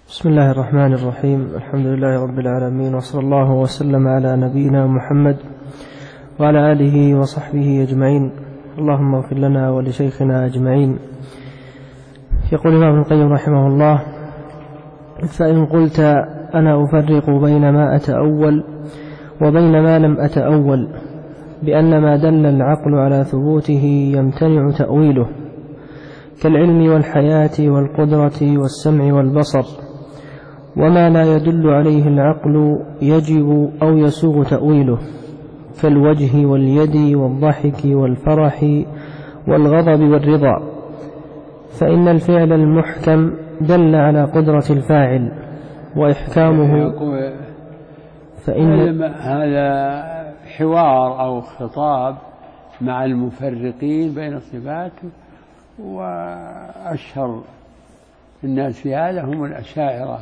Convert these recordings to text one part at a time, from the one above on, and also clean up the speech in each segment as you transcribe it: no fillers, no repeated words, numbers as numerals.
بسم الله الرحمن الرحيم. الحمد لله رب العالمين، وصلى الله وسلم على نبينا محمد وعلى آله وصحبه أجمعين. اللهم اغفر لنا ولشيخنا أجمعين. يقول الإمام ابن القيم رحمه الله: فإن قلت أنا أفرق بين ما أتأول وبين ما لم أتأول بأن ما دل العقل على ثبوته يمتنع تأويله كالعلم والحياة والقدرة والسمع والبصر، وما لا يدل عليه العقل يجب أو يسوغ تأويله كالوجه واليد والضحك والفرح والغضب والرضا، فإن الفعل المحكم دل على قدرة الفاعل وإحكامه. فإن هذا حوار أو خطاب مع المفرقين بين الصفات، وأشهر الناس في هذا هم الأشاعرة،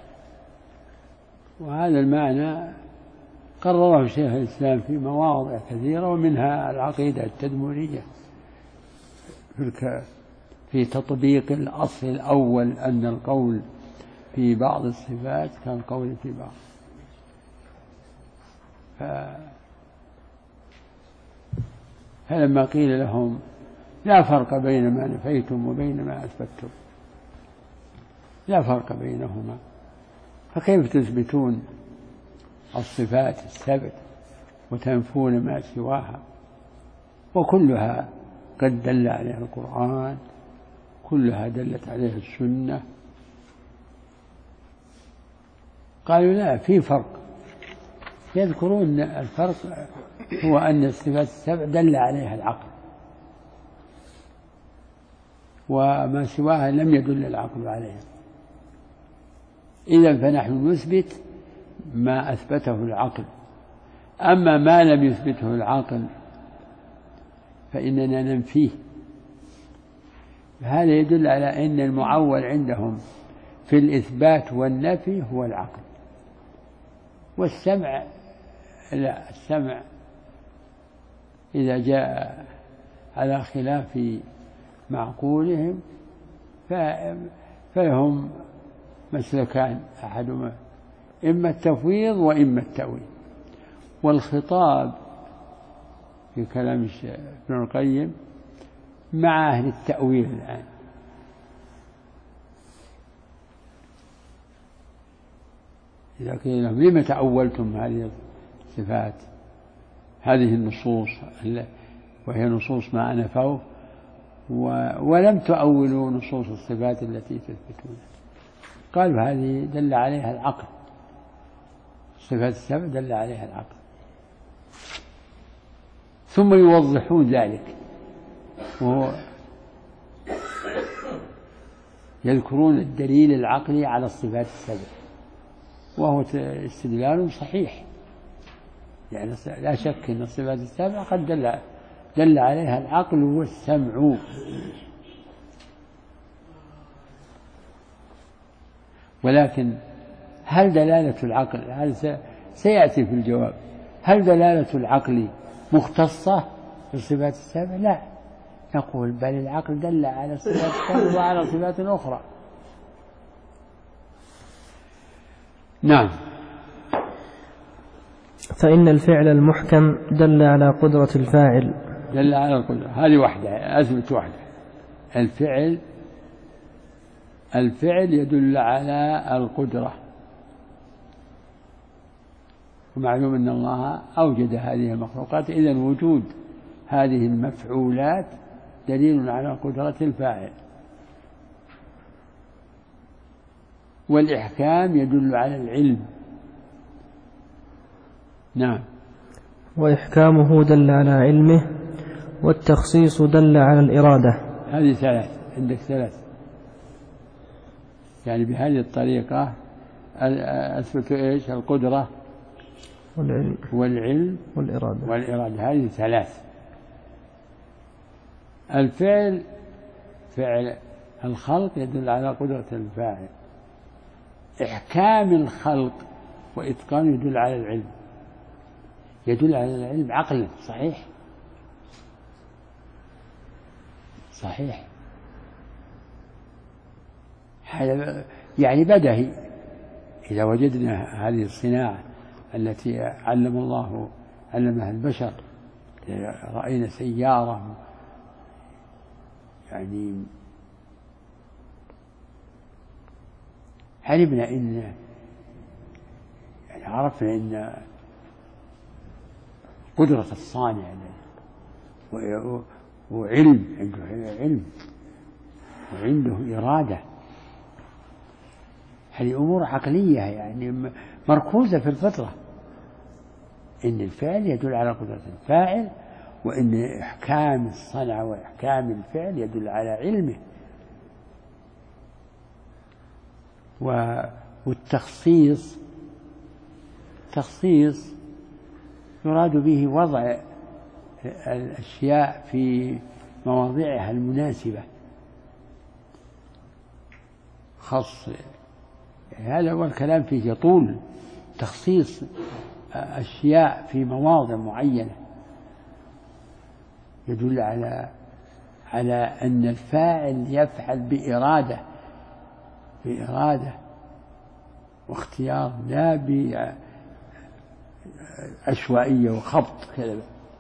وهذا المعنى قرره شيخ الإسلام في مواضع كثيرة، ومنها العقيدة التدمرية في تطبيق الأصل الأول أن القول في بعض الصفات كالقول في بعض. فلما قيل لهم لا فرق بين ما نفيتم وبين ما أثبتم، لا فرق بينهما، فكيف تثبتون الصفات السبع وتنفون ما سواها؟ وكلها قد دل عليها القرآن، كلها دلت عليها السنة. قالوا لا، في فرق. يذكرون الفرق هو أن الصفات السبع دل عليها العقل، وما سواها لم يدل العقل عليها. إذن فنحن نثبت ما أثبته العقل، أما ما لم يثبته العقل فإننا ننفيه. هذا يدل على أن المعول عندهم في الإثبات والنفي هو العقل. والسمع لا، السمع إذا جاء على خلاف معقولهم فلهم مسلكان، أحدهما إما التفويض وإما التأويل. والخطاب في كلام ابن القيم مع أهل التأويل الآن. إذا قيل لهم لما تأولتم هذه الصفات، هذه النصوص وهي نصوص ما نفوه، ولم تؤولوا نصوص الصفات التي تثبتونها؟ قالوا هذه دل عليها العقل، الصفات السبع دل عليها العقل. ثم يوضحون ذلك، وهو يذكرون الدليل العقلي على الصفات السبع، وهو استدلال صحيح، يعني لا شك أن الصفات السبع قد دل عليها العقل والسمع. ولكن هل دلالة العقل، هذا سيأتي في الجواب، هل دلالة العقل مختصة بالصفات السبع؟ لا، نقول بل العقل دل على الصفات السبع وعلى صفات أخرى. نعم. فإن الفعل المحكم دل على قدرة الفاعل، دل على القدرة، هذه واحدة، أثبت واحدة. الفعل يدل على القدرة، ومعلوم أن الله أوجد هذه المخلوقات، إذن وجود هذه المفعولات دليل على قدرة الفاعل. والإحكام يدل على العلم. نعم. وإحكامه دل على علمه، والتخصيص دل على الإرادة. هذه ثلاث، عندك ثلاث، يعني بهذه الطريقة أثبت إيش؟ القدرة والعلم والإرادة. هذه ثلاث. الفعل، فعل الخلق يدل على قدرة الفاعل. إحكام الخلق وإتقان يدل على العلم، يدل على العلم عقلا. صحيح. يعني بدهي. إذا وجدنا هذه الصناعة التي علمها البشر، رأينا سيارة يعني علمنا يعني عرفنا إن قدرة الصانع وعلم، عنده علم وعنده إرادة. هذه أمور عقلية يعني مركوزة في الفطرة، إن الفعل يدل على قدرة الفاعل، وإن إحكام الصنعة وإحكام الفعل يدل على علمه. والتخصيص يراد به وضع الأشياء في مواضعها المناسبة، خاص. هذا هو الكلام فيه يطول. تخصيص أشياء في مواضع معينة يدل على أن الفاعل يفعل بإرادة واختيار، لا بعشوائية وخبط كذا.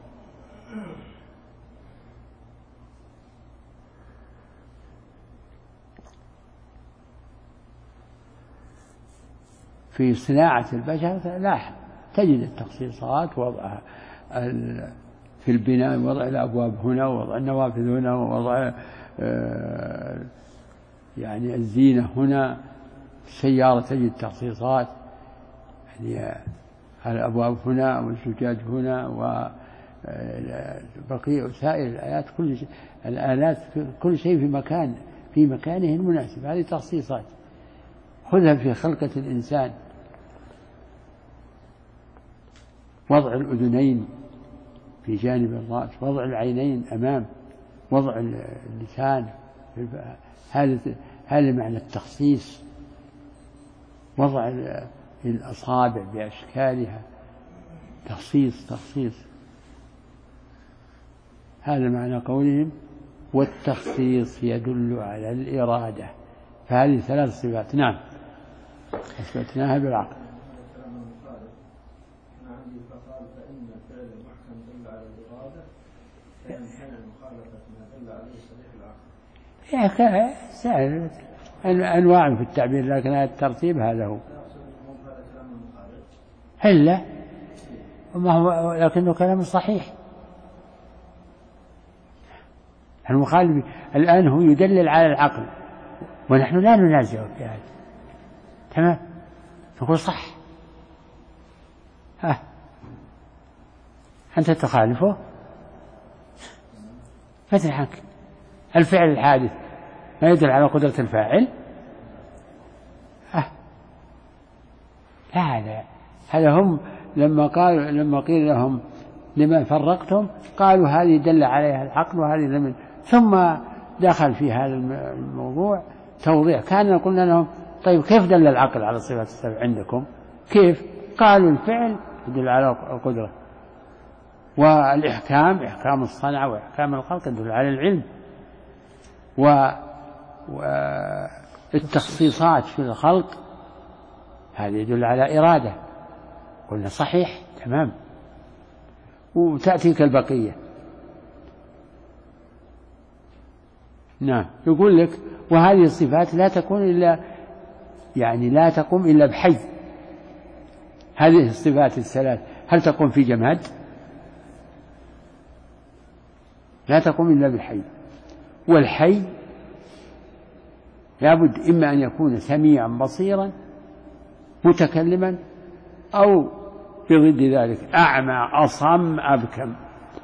في صناعة البشر لاحظ تجد التخصيصات، وضعها في البناء، وضع الأبواب هنا، ووضع النوافذ هنا، ووضع يعني الزينة هنا. السيارة تجد تخصيصات، يعني الأبواب هنا والزجاج هنا، وبقية سائر الآيات، كل شيء الآلات، كل شيء في مكانه المناسب. هذه تخصيصات خذها في خلقة الإنسان. وضع الأذنين في جانب الرأس، وضع العينين أمام، وضع اللسان، هذا معنى التخصيص. وضع الأصابع بأشكالها، تخصيص. هذا معنى قولهم والتخصيص يدل على الإرادة. فهذه 3 صفات. نعم، أثبتناها بالعقل. سهل أنواع في التعبير، لكن الترتيب هذا هو. هلا ما هو، لكنه كلام صحيح. المخالف الآن هو يدلل على العقل، ونحن لا ننازعه في هذا. تمام، نقول صح. أنت تخالفه، فتح عنك. الفعل الحادث ما يدل على قدرة الفاعل. هذا هم لما قيل لهم لما فرقتم، قالوا هذه دل عليها العقل وهذه لم. ثم دخل في هذا الموضوع توضيح. كان قلنا لهم طيب كيف دل العقل على صفات السبع عندكم؟ كيف؟ قالوا الفعل يدل على القدرة، والإحكام إحكام الصنعة وإحكام الخلق يدل على العلم، والتخصيصات في الخلق هذا يدل على إرادة. قلنا صحيح تمام. وتأتيك البقية. نعم، يقول لك وهذه الصفات لا تكون إلا لا تقوم إلا بحي. هذه الصفات الثلاث هل تقوم في جماد؟ لا تقوم إلا بالحي. والحي لابد إما أن يكون سميعا بصيرا متكلما، أو بضد ذلك أعمى أصم أبكم،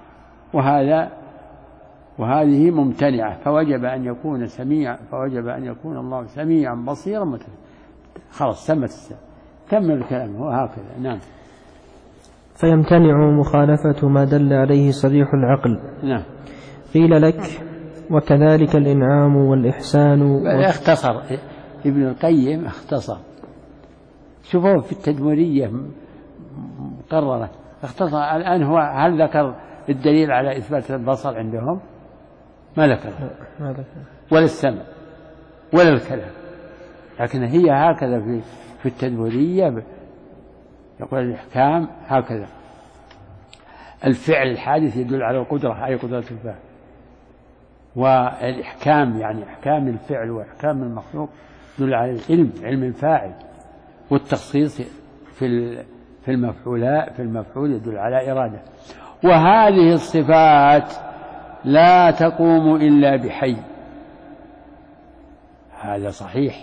وهذه ممتنعة. فوجب أن يكون الله سميعا بصيرا متكلما. خلاص تم الكلام. هو هكذا. نعم. فيمتنع مخالفة ما دل عليه صريح العقل. نعم. قيل لك وكذلك الإنعام والإحسان. اختصر ابن القيم، اختصر. شوفوا في التدمرية مقررة، اختصر. الآن هو هل ذكر الدليل على إثبات البصر عندهم؟ ما ذكر، ولا السمع ولا الكلام. لكن هي هكذا في التدبرية يقول الإحكام هكذا، الفعل الحادث يدل على القدرة، أي قدرة الفعل، والإحكام يعني إحكام الفعل وإحكام المخلوق يدل على العلم، علم الفاعل، والتخصيص في المفعول يدل على إرادة. وهذه الصفات لا تقوم إلا بحي، هذا صحيح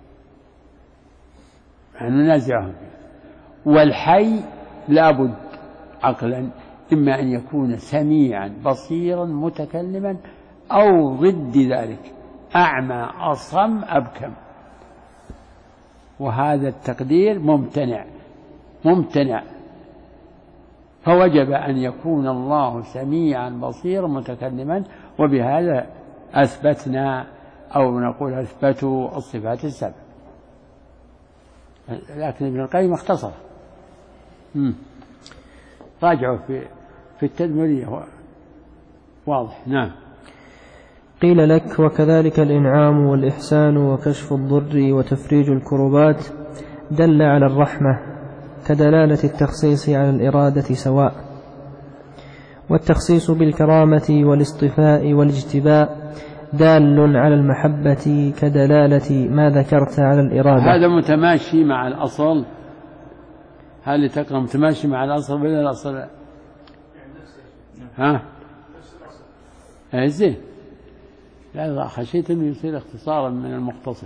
ننازعهم، والحي لابد عقلا إما أن يكون سميعا بصيرا متكلما أو ضد ذلك أعمى أصم أبكم، وهذا التقدير ممتنع، فوجب أن يكون الله سميعا بصيرا متكلما، وبهذا أثبتنا أو نقول أثبتوا الصفات السبع. لكن ابن القيم اختصر، راجعوا في التدمرية واضح. نعم. قيل لك: وكذلك الإنعام والإحسان وكشف الضر وتفريج الكربات دل على الرحمة كدلالة التخصيص على الإرادة سواء، والتخصيص بالكرامة والاصطفاء والاجتباء دال على المحبة كدلالة ما ذكرت على الإرادة. هذا متماشي مع الأصل، هل تقرأ متماشي مع الأصل ولا الأصل؟ زين. لا خشيت أنه يصير اختصارا من المختصر،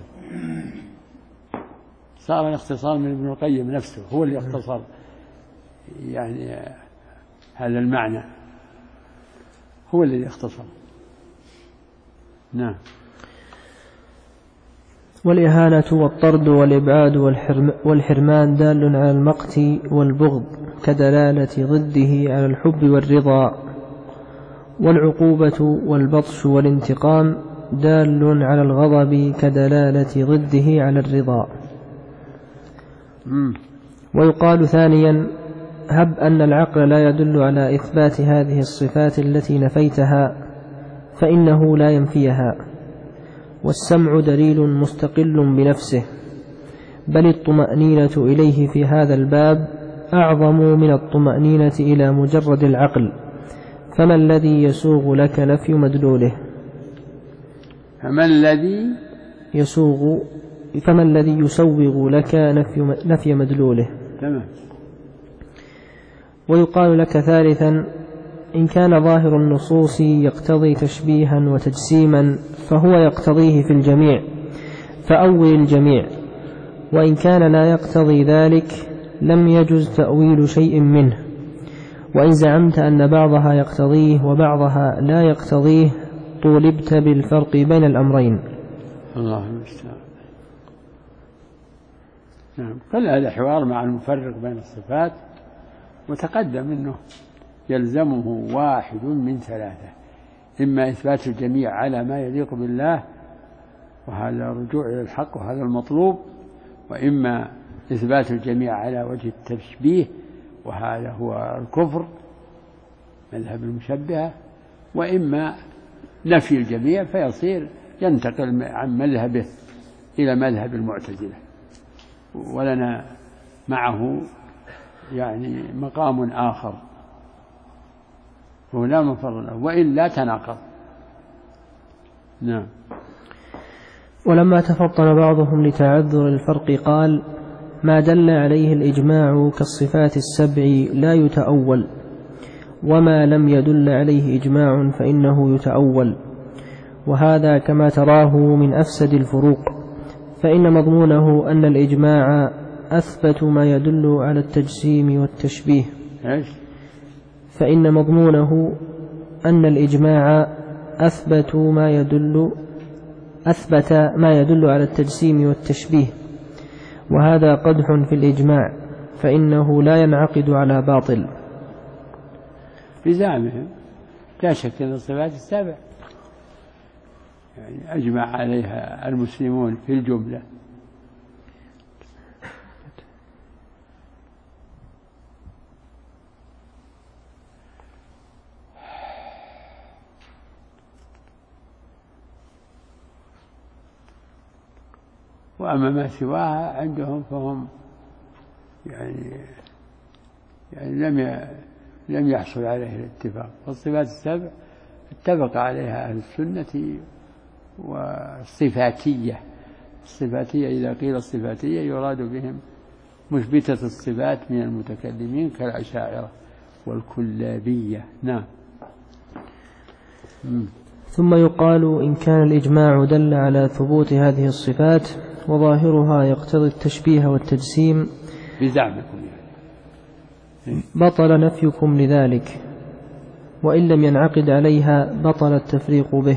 صار الاختصار من ابن القيم نفسه، هو اللي اختصر يعني هذا المعنى، هو الذي اختصر. نعم. والإهانة والطرد والإبعاد والحرمان دال على المقت والبغض كدلالة ضده على الحب والرضا، والعقوبة والبطش والانتقام دال على الغضب كدلالة ضده على الرضا. ويقال ثانيا: هب أن العقل لا يدل على إثبات هذه الصفات التي نفيتها فإنه لا ينفيها، والسمع دليل مستقل بنفسه، بل الطمأنينة إليه في هذا الباب أعظم من الطمأنينة إلى مجرد العقل، فما الذي يسوغ لك نفي مدلوله؟ فما الذي يسوغ لك نفي مدلوله؟ تمام. ويقال لك ثالثا: إن كان ظاهر النصوص يقتضي تشبيها وتجسيما فهو يقتضيه في الجميع فأول الجميع، وإن كان لا يقتضي ذلك لم يجز تأويل شيء منه، وإن زعمت أن بعضها يقتضيه وبعضها لا يقتضيه طولبت بالفرق بين الأمرين. الله المستعان. نعم. كل هذا حوار مع المفرق بين الصفات، وتقدم أنه يلزمه واحد من ثلاثة: إما إثبات الجميع على ما يليق بالله، وهذا رجوع إلى الحق وهذا المطلوب، وإما إثبات الجميع على وجه التشبيه، وهذا هو الكفر مذهب المشبهة، وإما نفي الجميع فيصير ينتقل عن مذهبه إلى مذهب المعتزلة، ولنا معه يعني مقام آخر، ولا مفر له، وإلا تناقض. نعم. ولما تفطن بعضهم لتعذر الفرق قال: ما دل عليه الإجماع كالصفات السبع لا يتأول، وما لم يدل عليه إجماع فإنه يتأول، وهذا كما تراه من أفسد الفروق، فإن مضمونه أن الإجماع أثبت ما يدل على التجسيم والتشبيه. فإن مضمونه أن الإجماع أثبت ما يدل على التجسيم والتشبيه، وهذا قدح في الإجماع، فإنه لا ينعقد على باطل. بزعمهم لا شك أن الصفات السبع يعني أجمع عليها المسلمون في الجملة، وأما ما سواها عندهم فهم يعني لم يحصل عليه الاتفاق. والصفات السبع اتفق عليها أهل السنة. والصفاتية، الصفاتية إذا قيل الصفاتية يراد بهم مثبتة الصفات من المتكلمين كالأشاعرة والكلابية. نعم. ثم يقال إن كان الإجماع دل على ثبوت هذه الصفات وظاهرها يقتضي التشبيه والتجسيم بزعمكم يعني بطل نفيكم لذلك، وإن لم ينعقد عليها بطل التفريق به.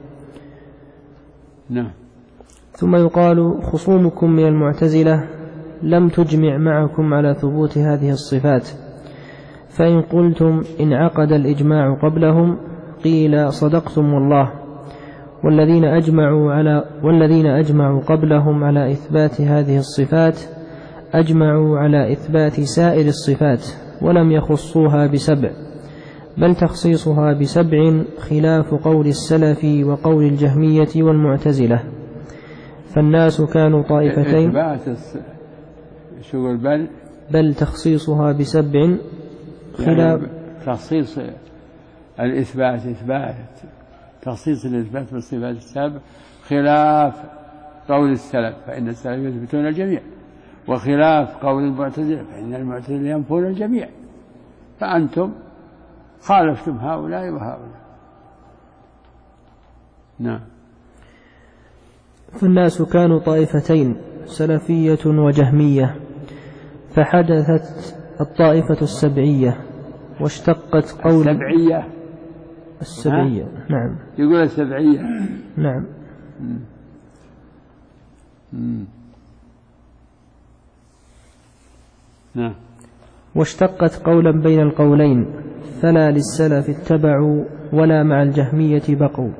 نعم. ثم يقال خصومكم من المعتزلة لم تجمع معكم على ثبوت هذه الصفات، فإن قلتم انعقد الإجماع قبلهم قيل صدقتم والله، والذين أجمعوا قبلهم على إثبات هذه الصفات أجمعوا على إثبات سائر الصفات ولم يخصوها بسبع، بل تخصيصها بسبع خلاف قول السلف وقول الجهمية والمعتزلة. فالناس كانوا طائفتين. بل تخصيصها بسبع خلاف تخصيص الإثبات تخصيص الإثبات بالصفات السبع خلاف قول السلف، فإن السلف يثبتون الجميع، وخلاف قول المعتزلة فإن المعتزلة ينفون الجميع، فأنتم خالفتم هؤلاء وهؤلاء. نعم. فالناس كانوا طائفتين سلفية وجهمية، فحدثت الطائفة السبعية واشتقت قول السبعية. نعم. يقول السبعية. نعم. نعم. واشتقت قولا بين القولين، فلا للسلف اتبعوا ولا مع الجهمية بقوا.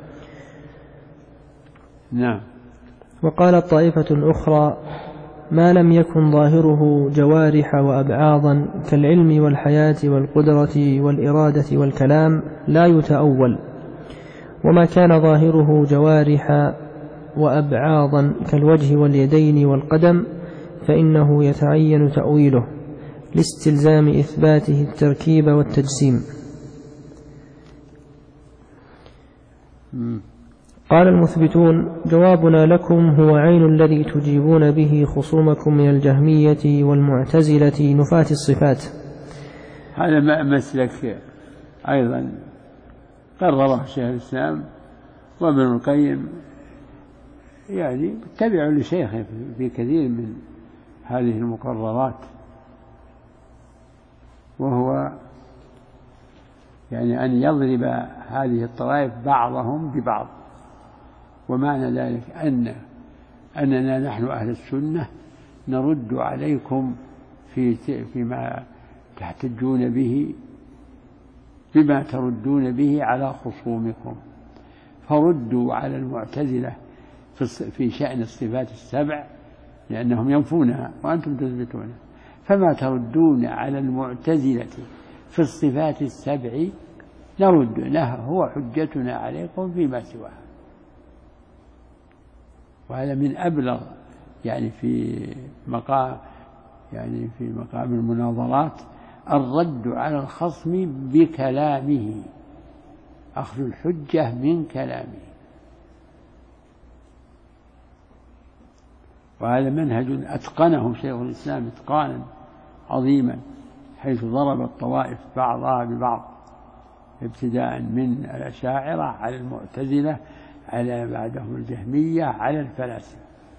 نعم. وقالت طائفة أخرى ما لم يكن ظاهره جوارح وأبعاضا كالعلم والحياة والقدرة والإرادة والكلام لا يتأول، وما كان ظاهره جوارح وأبعاضا كالوجه واليدين والقدم فإنه يتعين تأويله لاستلزام إثباته التركيب والتجسيم. قال المثبتون جوابنا لكم هو عين الذي تجيبون به خصومكم من الجهمية والمعتزلة نفاة الصفات. هذا مسلك أيضا قرره شيخ الإسلام وابن القيم، يعني تبع لشيخه في كثير من هذه المقررات، وهو يعني أن يضرب هذه الطوائف بعضهم ببعض. ومعنى ذلك أننا نحن أهل السنة نرد عليكم فيما تحتجون به بما تردون به على خصومكم، فردوا على المعتزلة في شأن الصفات السبع لأنهم ينفونها وأنتم تثبتونها، فما تردون على المعتزلة في الصفات السبع نرد له، هو حجتنا عليكم فيما سواها. وهذا من أبلغ يعني في مقام المناظرات الرد على الخصم بكلامه، أخذ الحجة من كلامه. وهذا منهج أتقنه شيخ الإسلام إتقانا عظيما، حيث ضرب الطوائف بعضها ببعض ابتداء من الأشاعرة على المعتزلة على بعدهم الجهمية على الفلاسفة.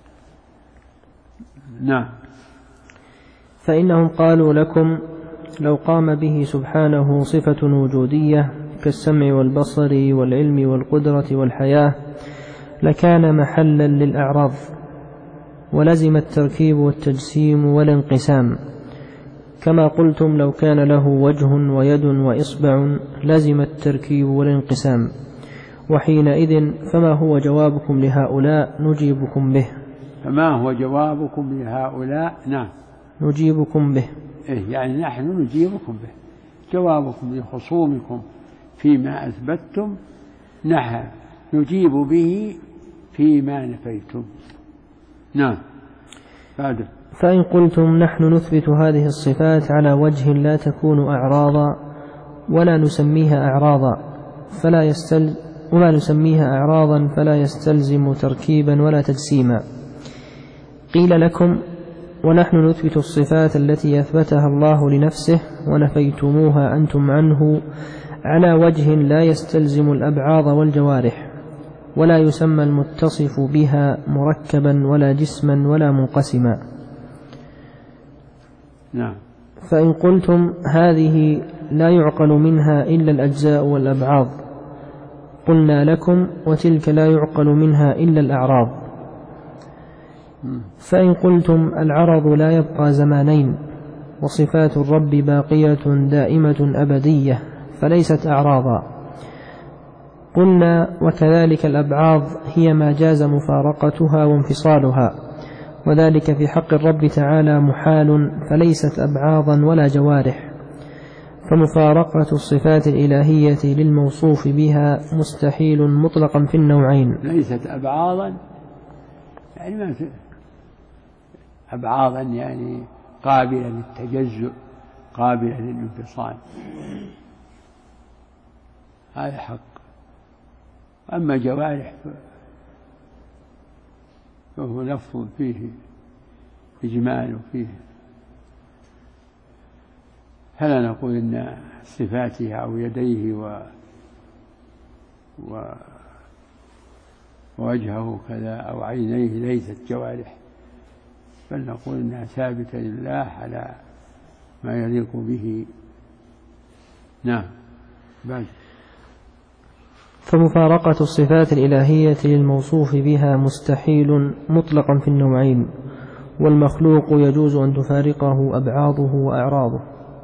نعم. فإنهم قالوا لكم لو قام به سبحانه صفة وجودية كالسمع والبصر والعلم والقدرة والحياة لكان محلا للأعراض، ولزم التركيب والتجسيم والانقسام، كما قلتم لو كان له وجه ويد وإصبع لزم التركيب والانقسام. وحينئذ فما هو جوابكم لهؤلاء نجيبكم به. فما هو جوابكم لهؤلاء؟ نعم نجيبكم به، يعني نحن نجيبكم به. جوابكم لخصومكم فيما أثبتم نجيب به فيما نفيتم. نعم. بعد. فإن قلتم نحن نثبت هذه الصفات على وجه لا تكون أعراضا ولا نسميها أعراضا فلا يستلزم تركيبا ولا تجسيما. قيل لكم ونحن نثبت الصفات التي أثبتها الله لنفسه ونفيتموها أنتم عنه على وجه لا يستلزم الأبعاض والجوارح، ولا يسمى المتصف بها مركبا ولا جسما ولا منقسما. نعم. فإن قلتم هذه لا يعقل منها إلا الأجزاء والأبعاض، قلنا لكم وتلك لا يعقل منها إلا الأعراض. فإن قلتم العرض لا يبقى زمانين وصفات الرب باقية دائمة أبدية فليست أعراضا، قلنا وكذلك الأبعاض هي ما جاز مفارقتها وانفصالها، وذلك في حق الرب تعالى محال فليست أبعاضا ولا جوارح، فمفارقة الصفات الإلهية للموصوف بها مستحيل مطلقا في النوعين. ليست أبعاضا يعني ما أبعاضا يعني قابلة للتجزؤ قابلة للانفصال، هذا حق. أما جوارح فهو لفظ فيه إجمال وفيه، فلا نقول إن صفاته أو يديه ووجهه كذا أو عينيه ليست جوارح، بل نقول إنها ثابتة لله على ما يليق به. نعم. بعد. فمفارقة الصفات الإلهية للموصوف بها مستحيل مطلقا في النوعين، والمخلوق يجوز أن تفارقه أبعاضه وأعراضه.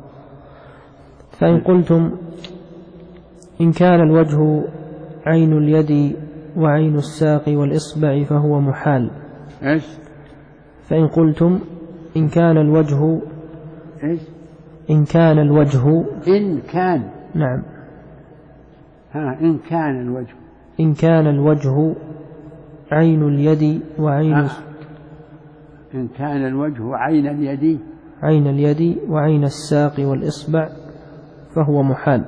فإن قلتم إن كان الوجه عين اليد وعين الساق والإصبع فهو محال. إيش؟ فإن قلتم إن كان الوجه إيش؟ إن كان الوجه إن كان نعم إن كان الوجه إن كان الوجه عين اليد وعين إن كان الوجه عين اليد وعين الساق والإصبع فهو محال.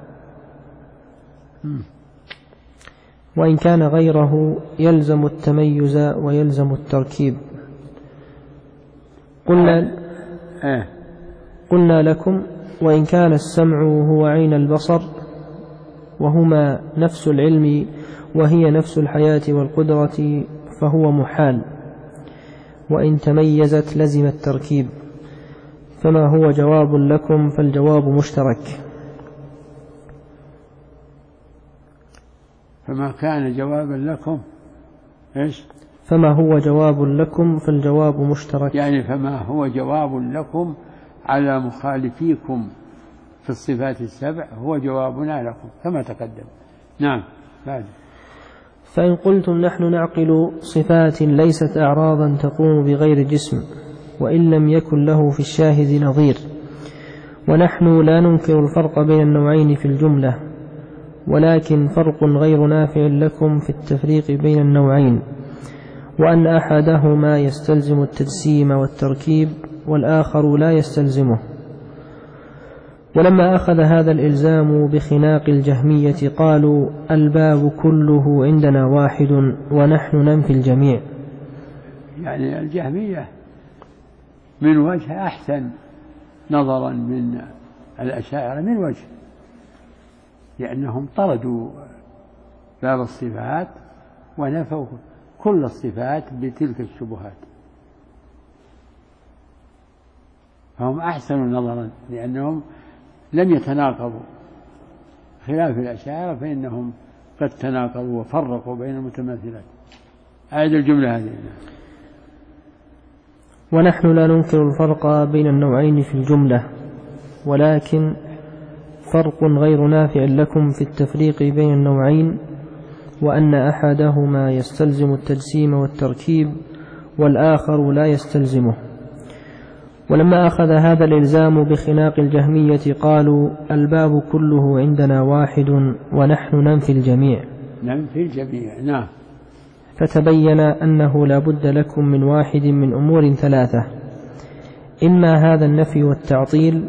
وإن كان غيره يلزم التميز ويلزم التركيب. قلنا لكم وإن كان السمع هو عين البصر وهما نفس العلم وهي نفس الحياة والقدرة فهو محال، وإن تميزت لزم التركيب، فما هو جواب لكم فالجواب مشترك. فما كان جوابا لكم إيش؟ فما هو جواب لكم فالجواب مشترك، يعني فما هو جواب لكم على مخالفيكم في الصفات السبع هو جوابنا لكم كما تقدم. نعم. بعد. فإن قلتم نحن نعقل صفات ليست أعراضا تقوم بغير جسم وإن لم يكن له في الشاهد نظير، ونحن لا ننكر الفرق بين النوعين في الجملة، ولكن فرق غير نافع لكم في التفريق بين النوعين، وأن أحدهما يستلزم التجسيم والتركيب والآخر لا يستلزمه. ولما أخذ هذا الإلزام بخناق الجهمية قالوا الباب كله عندنا واحد ونحن ننفي الجميع. يعني الجهمية من وجه أحسن نظرا من الأشاعرة من وجه، لأنهم طردوا باب الصفات ونفوا كل الصفات بتلك الشبهات، فهم أحسن نظرا لأنهم لم يتناقضوا، خلاف الأشاعرة فإنهم قد تناقضوا وفرقوا بين المتماثلات. أعد الجملة هذه. ونحن لا ننكر الفرق بين النوعين في الجملة، ولكن فرق غير نافع لكم في التفريق بين النوعين، وأن أحدهما يستلزم التجسيم والتركيب والآخر لا يستلزمه. ولما أخذ هذا الإلزام بخناق الجهمية قالوا الباب كله عندنا واحد ونحن ننفي الجميع. ننفي الجميع. نعم. فتبين أنه لا بد لكم من واحد من أمور ثلاثة: إما هذا النفي والتعطيل،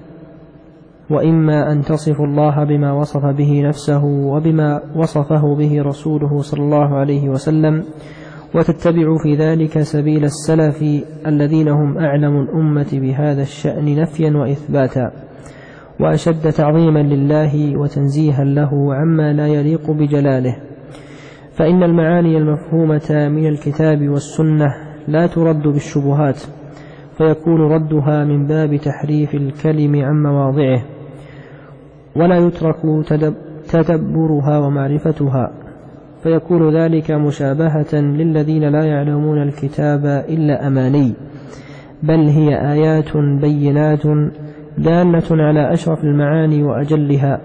وإما أن تصفوا الله بما وصف به نفسه وبما وصفه به رسوله صلى الله عليه وسلم، وتتبعوا في ذلك سبيل السلف الذين هم أعلم الأمة بهذا الشأن نفيا وإثباتا، وأشد تعظيما لله وتنزيها له عما لا يليق بجلاله. فإن المعاني المفهومة من الكتاب والسنة لا ترد بالشبهات، فيكون ردها من باب تحريف الكلم عن مواضعه، ولا يترك تدبرها ومعرفتها، فيكون ذلك مشابهة للذين لا يعلمون الكتاب إلا أماني، بل هي آيات بينات دالة على أشرف المعاني وأجلها،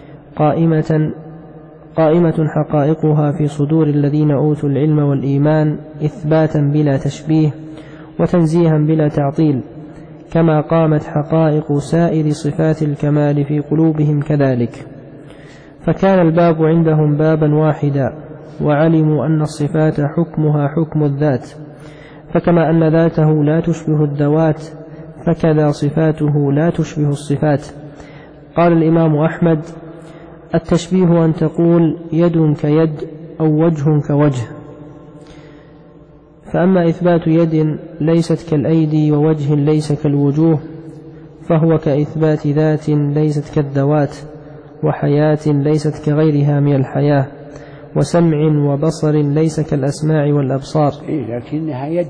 قائمة حقائقها في صدور الذين أوتوا العلم والإيمان إثباتا بلا تشبيه وتنزيها بلا تعطيل، كما قامت حقائق سائر صفات الكمال في قلوبهم كذلك. فكان الباب عندهم بابا واحدا، وعلموا أن الصفات حكمها حكم الذات، فكما أن ذاته لا تشبه الذوات فكذا صفاته لا تشبه الصفات. قال الإمام أحمد: التشبيه أن تقول يد كيد أو وجه كوجه. فأما إثبات يد ليست كالأيدي ووجه ليس كالوجوه فهو كإثبات ذات ليست كالذوات، وحياة ليست كغيرها من الحياة، وسمع وبصر ليس كالأسماع والأبصار. لكنها يد،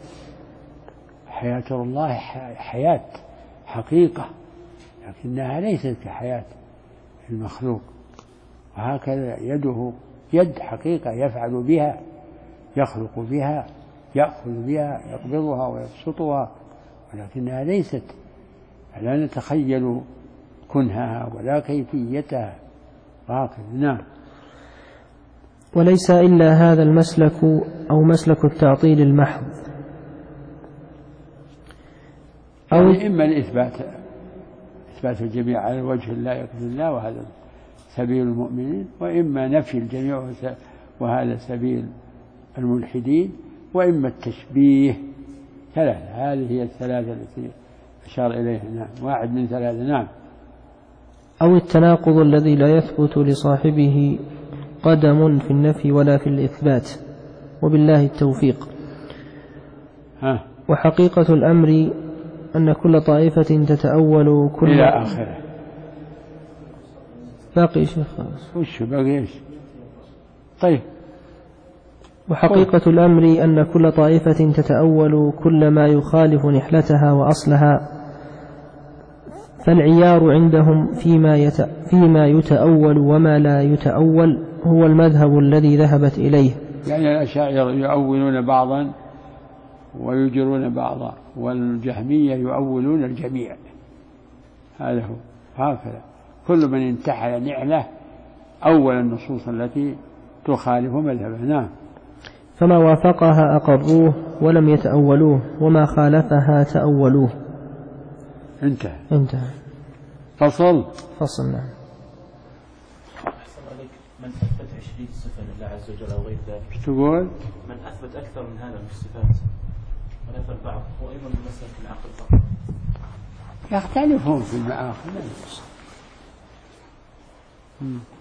حياة الله حياة حقيقة، لكنها ليست كحياة المخلوق. وهكذا يده يد حقيقة يفعل بها، يخلق بها، يأخذ بها، يقبضها ويبسطها، ولكنها ليست، لا نتخيل كنهها ولا كيفيتها. هكذا. نعم. وليس إلا هذا المسلك أو مسلك التعطيل المحض، أو يعني إما الإثبات الجميع على الوجه اللائق بالله وهذا سبيل المؤمنين، وإما نفي الجميع وهذا سبيل الملحدين، وإما التشبيه. ثلاثة، هذه هي الثلاثة التي أشار إليها. نعم، واحد من ثلاثة. نعم. أو التناقض الذي لا يثبت لصاحبه قدم في النفي ولا في الإثبات، وبالله التوفيق. وحقيقة الأمر أن كل طائفة تتأول كل إلى آخره. باقي شيخ خلاص. وش باقي إيش؟ طيب. وحقيقة الأمر أن كل طائفة تتأول كل ما يخالف نحلتها وأصلها، فالعيار عندهم فيما يتأول وما لا يتأول هو المذهب الذي ذهبت إليه. يعني الأشاعرة يؤولون بعضا ويجرون بعضا، والجهمية يؤولون الجميع. هذا هو. هكذا كل من انتحل نعلة أول النصوص التي تخالف مذهبه. نعم. فما وافقها أقروه ولم يتأولوه، وما خالفها تأولوه. انتهى. فصل. من نعم. أثبت 20 صفة لله عز وجل أو غير ذلك. تقول من أثبت أكثر من هذا من الصفات ونفى البعض، هو أيضا من مسلك العقل فقط. يختلفون في المآخذ.